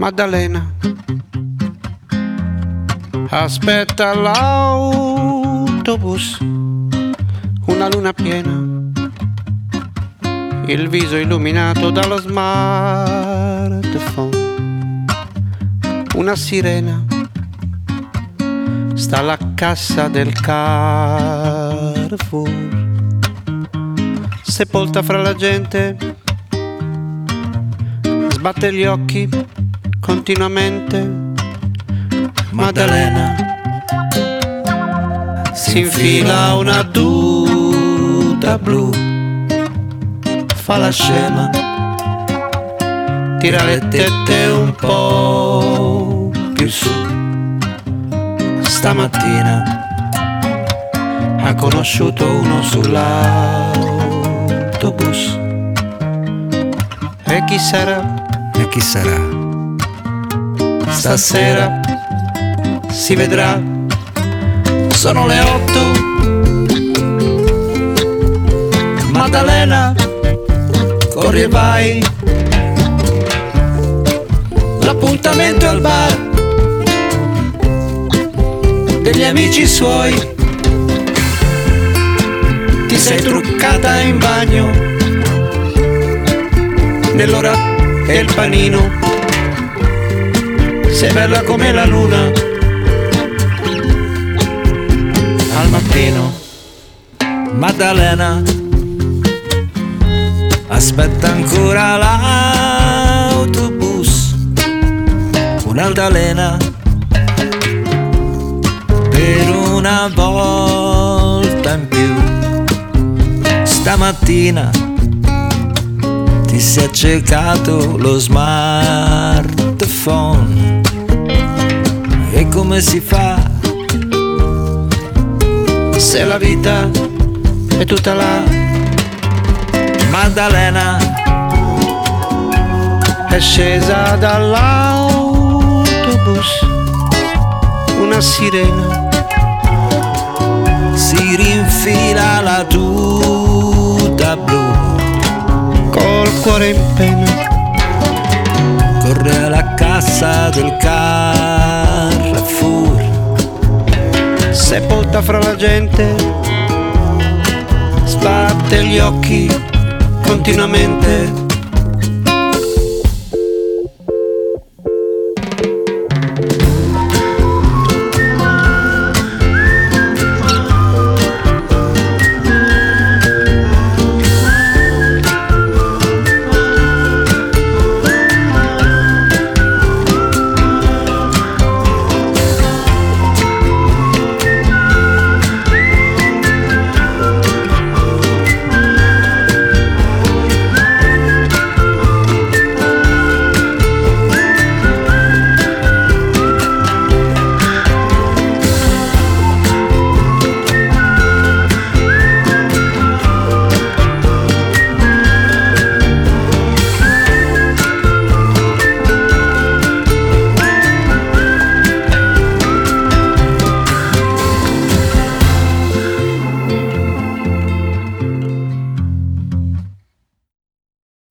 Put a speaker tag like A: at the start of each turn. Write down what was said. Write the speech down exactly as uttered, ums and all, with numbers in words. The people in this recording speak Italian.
A: Maddalena aspetta l'autobus, una luna piena, il viso illuminato dallo smartphone, una sirena sta alla cassa del Carrefour, sepolta fra la gente, sbatte gli occhi continuamente. Maddalena si infila una tuta blu, fa la scema, tira le tette un po' più su. Stamattina ha conosciuto uno sull'autobus. E chi sarà?
B: E chi sarà?
A: Stasera si vedrà. Sono le otto. Maddalena, corri e vai. L'appuntamento è al bar degli amici suoi. Ti sei truccata in bagno nell'ora del panino. Sei bella come la luna al mattino.
B: Maddalena aspetta ancora l'autobus, un'altalena per una volta in più. Stamattina ti si è accecato lo smartphone. E come si fa
A: se la vita è tutta là?
B: Maddalena
A: è scesa dall'autobus, una sirena
B: si rinfila la tuta blu,
A: col cuore in pena
B: corre alla cassa del Carrefour,
A: sepolta fra la gente, sbatte gli occhi continuamente.